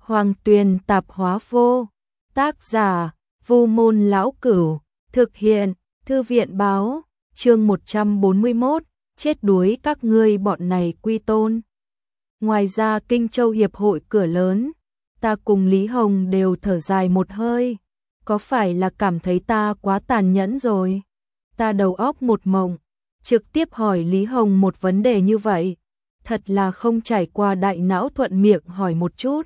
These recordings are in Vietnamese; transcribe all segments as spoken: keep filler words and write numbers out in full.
Hoàng Tuyền Tạp Hóa Vô, tác giả Vu Môn Lão Cửu, thực hiện Thư viện Báo, chương một trăm bốn mươi mốt, chết đuối các ngươi bọn này quy tôn. Ngoài ra Kinh Châu Hiệp hội cửa lớn, ta cùng Lý Hồng đều thở dài một hơi, có phải là cảm thấy ta quá tàn nhẫn rồi? Ta đầu óc một mộng, trực tiếp hỏi Lý Hồng một vấn đề như vậy, thật là không trải qua đại não thuận miệng hỏi một chút.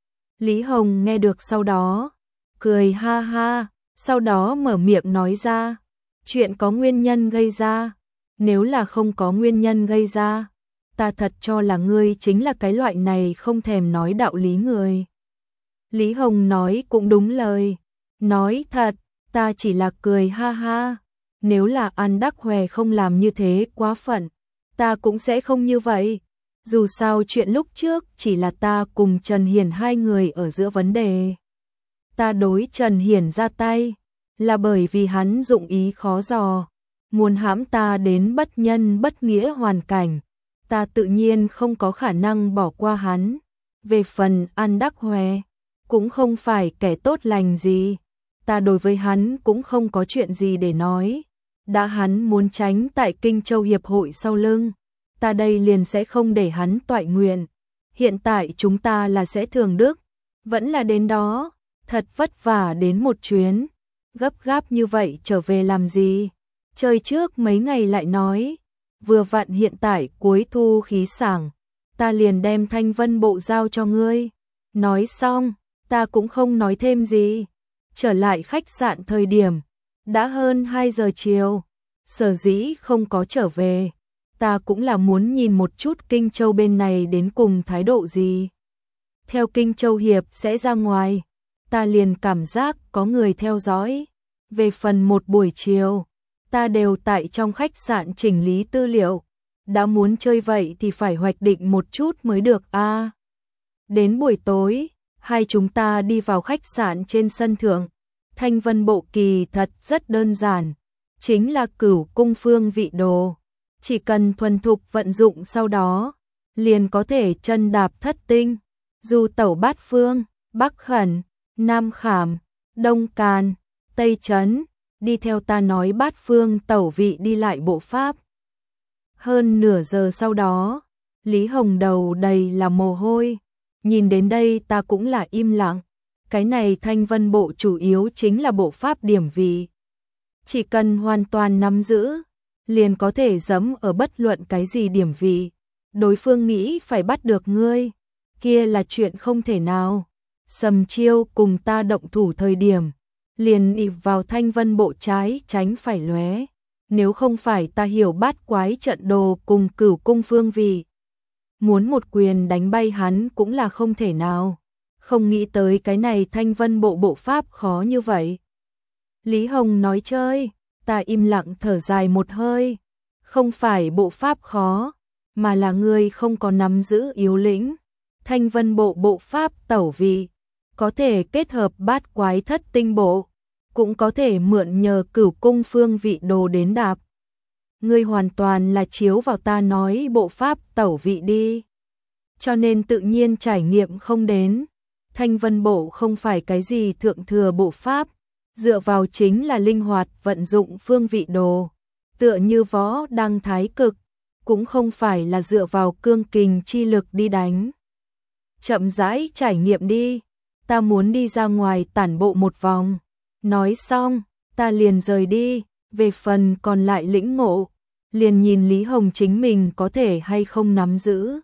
Lý Hồng nghe được sau đó, cười ha ha, sau đó mở miệng nói ra, chuyện có nguyên nhân gây ra, nếu là không có nguyên nhân gây ra, ta thật cho là ngươi chính là cái loại này không thèm nói đạo lý người. Lý Hồng nói cũng đúng lời, nói thật, ta chỉ là cười ha ha, nếu là An Đắc Hòe không làm như thế quá phận, ta cũng sẽ không như vậy. Dù sao chuyện lúc trước chỉ là ta cùng Trần Hiển hai người ở giữa vấn đề. Ta đối Trần Hiển ra tay, là bởi vì hắn dụng ý khó dò, muốn hãm ta đến bất nhân bất nghĩa hoàn cảnh, ta tự nhiên không có khả năng bỏ qua hắn. Về phần An Đắc Hòe, cũng không phải kẻ tốt lành gì, ta đối với hắn cũng không có chuyện gì để nói, đã hắn muốn tránh tại Kinh Châu Hiệp hội sau lưng, ta đây liền sẽ không để hắn toại nguyện. Hiện tại chúng ta là sẽ thường đức, vẫn là đến đó, thật vất vả đến một chuyến, gấp gáp như vậy trở về làm gì? Chơi trước mấy ngày lại nói, vừa vặn hiện tại cuối thu khí sảng, ta liền đem Thanh Vân Bộ giao cho ngươi. Nói xong, ta cũng không nói thêm gì. Trở lại khách sạn thời điểm, đã hơn hai giờ chiều, sở dĩ không có trở về. Ta cũng là muốn nhìn một chút Kinh Châu bên này đến cùng thái độ gì. Theo Kinh Châu Hiệp sẽ ra ngoài, ta liền cảm giác có người theo dõi. Về phần một buổi chiều, ta đều tại trong khách sạn chỉnh lý tư liệu. Đã muốn chơi vậy thì phải hoạch định một chút mới được a. À, đến buổi tối, hai chúng ta đi vào khách sạn trên sân thượng. Thanh Vân Bộ kỳ thật rất đơn giản, chính là Cửu Cung Phương Vị Đồ. Chỉ cần thuần thục vận dụng sau đó, liền có thể chân đạp thất tinh, du tẩu bát phương, Bắc Khẩn, Nam Khảm, Đông Càn, Tây Trấn, đi theo ta nói bát phương tẩu vị đi lại bộ pháp. Hơn nửa giờ sau đó, Lý Hồng đầu đầy là mồ hôi, nhìn đến đây ta cũng là im lặng, cái này Thanh Vân Bộ chủ yếu chính là bộ pháp điểm vị. Chỉ cần hoàn toàn nắm giữ, liền có thể dẫm ở bất luận cái gì điểm vị. Đối phương nghĩ phải bắt được ngươi, kia là chuyện không thể nào. Sầm Chiêu cùng ta động thủ thời điểm, liền ịp vào Thanh Vân Bộ trái tránh phải lóe. Nếu không phải ta hiểu bát quái trận đồ cùng Cửu Cung Phương Vị, muốn một quyền đánh bay hắn cũng là không thể nào. Không nghĩ tới cái này Thanh Vân Bộ bộ pháp khó như vậy. Lý Hồng nói chơi, ta im lặng thở dài một hơi. Không phải bộ pháp khó, mà là ngươi không có nắm giữ yếu lĩnh. Thanh Vân Bộ bộ pháp tẩu vị, có thể kết hợp bát quái thất tinh bộ, cũng có thể mượn nhờ Cửu Cung Phương Vị đồ đến đạp. Ngươi hoàn toàn là chiếu vào ta nói bộ pháp tẩu vị đi, cho nên tự nhiên trải nghiệm không đến. Thanh Vân Bộ không phải cái gì thượng thừa bộ pháp, dựa vào chính là linh hoạt vận dụng phương vị đồ, tựa như võ đăng thái cực, cũng không phải là dựa vào cương kình chi lực đi đánh. Chậm rãi trải nghiệm đi, ta muốn đi ra ngoài tản bộ một vòng. Nói xong, ta liền rời đi, về phần còn lại lĩnh ngộ, liền nhìn Lý Hồng chính mình có thể hay không nắm giữ.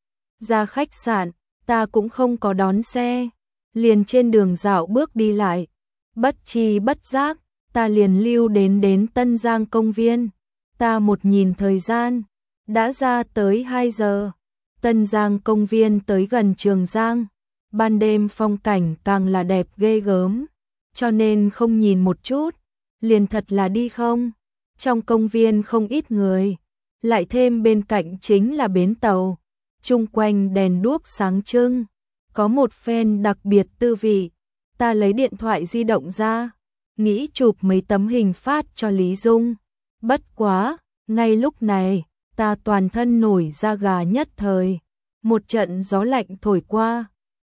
Ra khách sạn, ta cũng không có đón xe, liền trên đường dạo bước đi lại. Bất chi bất giác, ta liền lưu đến đến Tân Giang công viên. Ta một nhìn thời gian, đã ra tới hai giờ. Tân Giang công viên tới gần Trường Giang, ban đêm phong cảnh càng là đẹp ghê gớm, cho nên không nhìn một chút, liền thật là đi không. Trong công viên không ít người, lại thêm bên cạnh chính là bến tàu, chung quanh đèn đuốc sáng trưng, có một phen đặc biệt tư vị. Ta lấy điện thoại di động ra, nghĩ chụp mấy tấm hình phát cho Lý Dung. Bất quá, ngay lúc này, ta toàn thân nổi da gà nhất thời. Một trận gió lạnh thổi qua,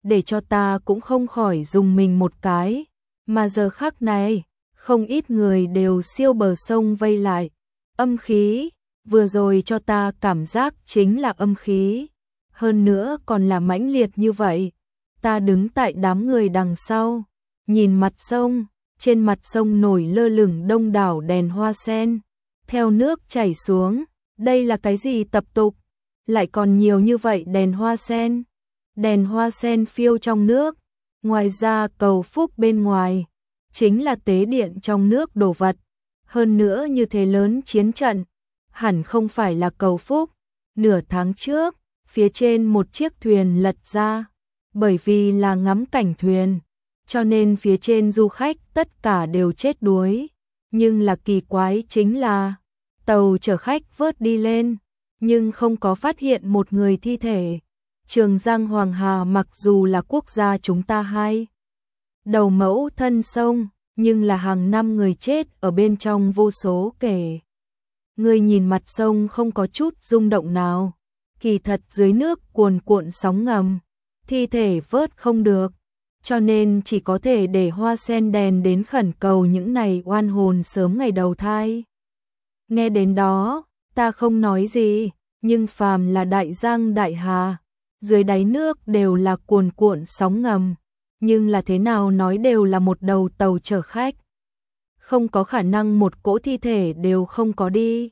để cho ta cũng không khỏi dùng mình một cái, mà giờ khắc này, không ít người đều siêu bờ sông vây lại. Âm khí, vừa rồi cho ta cảm giác chính là âm khí, hơn nữa còn là mãnh liệt như vậy. Ta đứng tại đám người đằng sau, nhìn mặt sông, trên mặt sông nổi lơ lửng đông đảo đèn hoa sen, theo nước chảy xuống, đây là cái gì tập tục, lại còn nhiều như vậy đèn hoa sen. Đèn hoa sen phiêu trong nước, ngoài ra cầu phúc bên ngoài, chính là tế điện trong nước đồ vật, hơn nữa như thế lớn chiến trận, hẳn không phải là cầu phúc. Nửa tháng trước, phía trên một chiếc thuyền lật ra, bởi vì là ngắm cảnh thuyền, cho nên phía trên du khách tất cả đều chết đuối, nhưng là kỳ quái chính là, tàu chở khách vớt đi lên, nhưng không có phát hiện một người thi thể. Trường Giang Hoàng Hà mặc dù là quốc gia chúng ta hai đầu mẫu thân sông, nhưng là hàng năm người chết ở bên trong vô số kể. Người nhìn mặt sông không có chút rung động nào, kỳ thật dưới nước cuồn cuộn sóng ngầm, thi thể vớt không được, cho nên chỉ có thể để hoa sen đèn đến khẩn cầu những này oan hồn sớm ngày đầu thai. Nghe đến đó, ta không nói gì, nhưng phàm là đại giang đại hà, dưới đáy nước đều là cuồn cuộn sóng ngầm, nhưng là thế nào nói đều là một đầu tàu chở khách. Không có khả năng một cỗ thi thể đều không có đi.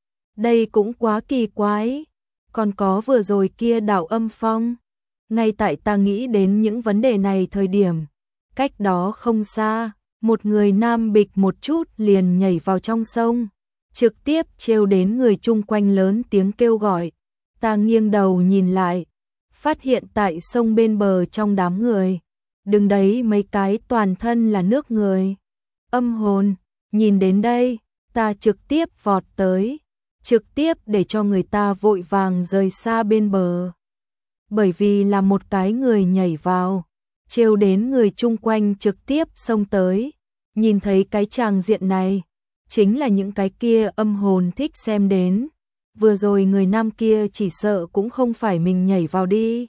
Đây cũng quá kỳ quái. Còn có vừa rồi kia đạo âm phong. Ngay tại ta nghĩ đến những vấn đề này thời điểm, cách đó không xa, một người nam bịch một chút liền nhảy vào trong sông, trực tiếp trêu đến người chung quanh lớn tiếng kêu gọi. Ta nghiêng đầu nhìn lại, phát hiện tại sông bên bờ trong đám người, đứng đấy mấy cái toàn thân là nước người. Âm hồn, nhìn đến đây, ta trực tiếp vọt tới, trực tiếp để cho người ta vội vàng rời xa bên bờ. Bởi vì là một cái người nhảy vào, trêu đến người chung quanh trực tiếp xông tới, nhìn thấy cái tràng diện này, chính là những cái kia âm hồn thích xem đến. Vừa rồi người nam kia chỉ sợ cũng không phải mình nhảy vào đi,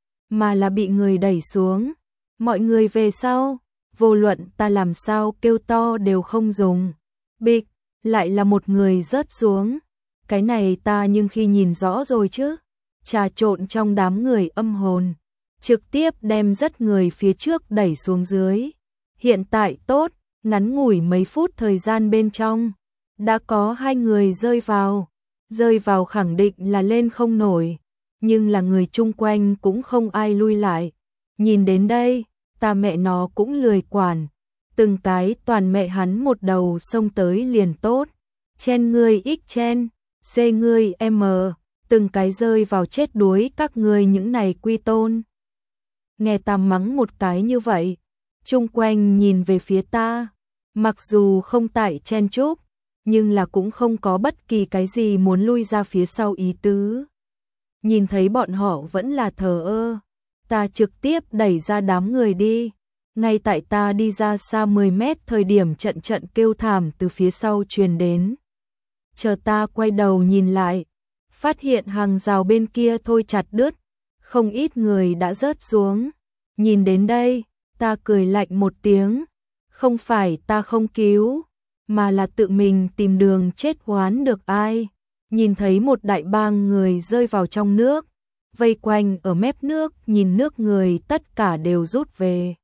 mà là bị người đẩy xuống. Mọi người về sau, vô luận ta làm sao kêu to đều không dùng. Bịch, lại là một người rớt xuống. Cái này ta nhưng khi nhìn rõ rồi chứ. Trà trộn trong đám người âm hồn, trực tiếp đem rất người phía trước đẩy xuống dưới. Hiện tại tốt, ngắn ngủi mấy phút thời gian bên trong, đã có hai người rơi vào. Rơi vào khẳng định là lên không nổi, nhưng là người chung quanh cũng không ai lui lại. Nhìn đến đây, ta mẹ nó cũng lười quản, từng cái toàn mẹ hắn một đầu xông tới liền tốt. Chen ngươi x chen, xê ngươi m, từng cái rơi vào chết đuối các ngươi những này quy tôn. Nghe ta mắng một cái như vậy, chung quanh nhìn về phía ta, mặc dù không tại chen chúc, nhưng là cũng không có bất kỳ cái gì muốn lui ra phía sau ý tứ. Nhìn thấy bọn họ vẫn là thờ ơ, ta trực tiếp đẩy ra đám người đi. Ngay tại ta đi ra xa mười mét thời điểm trận trận kêu thảm từ phía sau truyền đến. Chờ ta quay đầu nhìn lại, phát hiện hàng rào bên kia thôi chặt đứt, không ít người đã rớt xuống. Nhìn đến đây, ta cười lạnh một tiếng, không phải ta không cứu, mà là tự mình tìm đường chết oán được ai. Nhìn thấy một đại bang người rơi vào trong nước, vây quanh ở mép nước, nhìn nước người tất cả đều rút về.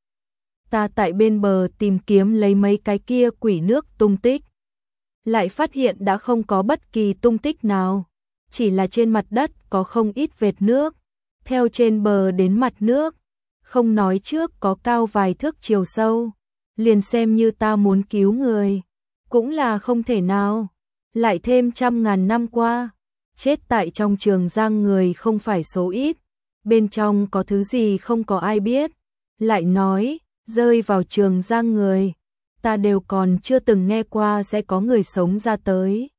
Ta tại bên bờ tìm kiếm lấy mấy cái kia quỷ nước tung tích, lại phát hiện đã không có bất kỳ tung tích nào, chỉ là trên mặt đất có không ít vệt nước, theo trên bờ đến mặt nước, không nói trước có cao vài thước chiều sâu, liền xem như ta muốn cứu người, cũng là không thể nào. Lại thêm trăm ngàn năm qua, chết tại trong Trường Giang người không phải số ít, bên trong có thứ gì không có ai biết. Lại nói, rơi vào Trường Giang người, ta đều còn chưa từng nghe qua sẽ có người sống ra tới.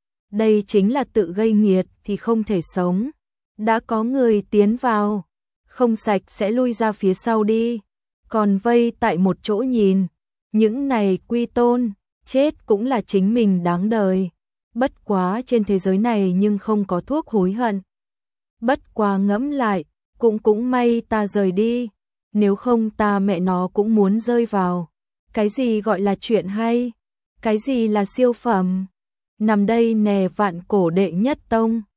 Đây chính là tự gây nghiệt thì không thể sống. Đã có người tiến vào, không sạch sẽ lui ra phía sau đi, còn vây tại một chỗ nhìn. Những này quy tôn, chết cũng là chính mình đáng đời. Bất quá trên thế giới này nhưng không có thuốc hối hận. Bất quá ngẫm lại, cũng cũng may ta rời đi, nếu không ta mẹ nó cũng muốn rơi vào. Cái gì gọi là chuyện hay? Cái gì là siêu phẩm? Nằm đây nè vạn cổ đệ nhất tông.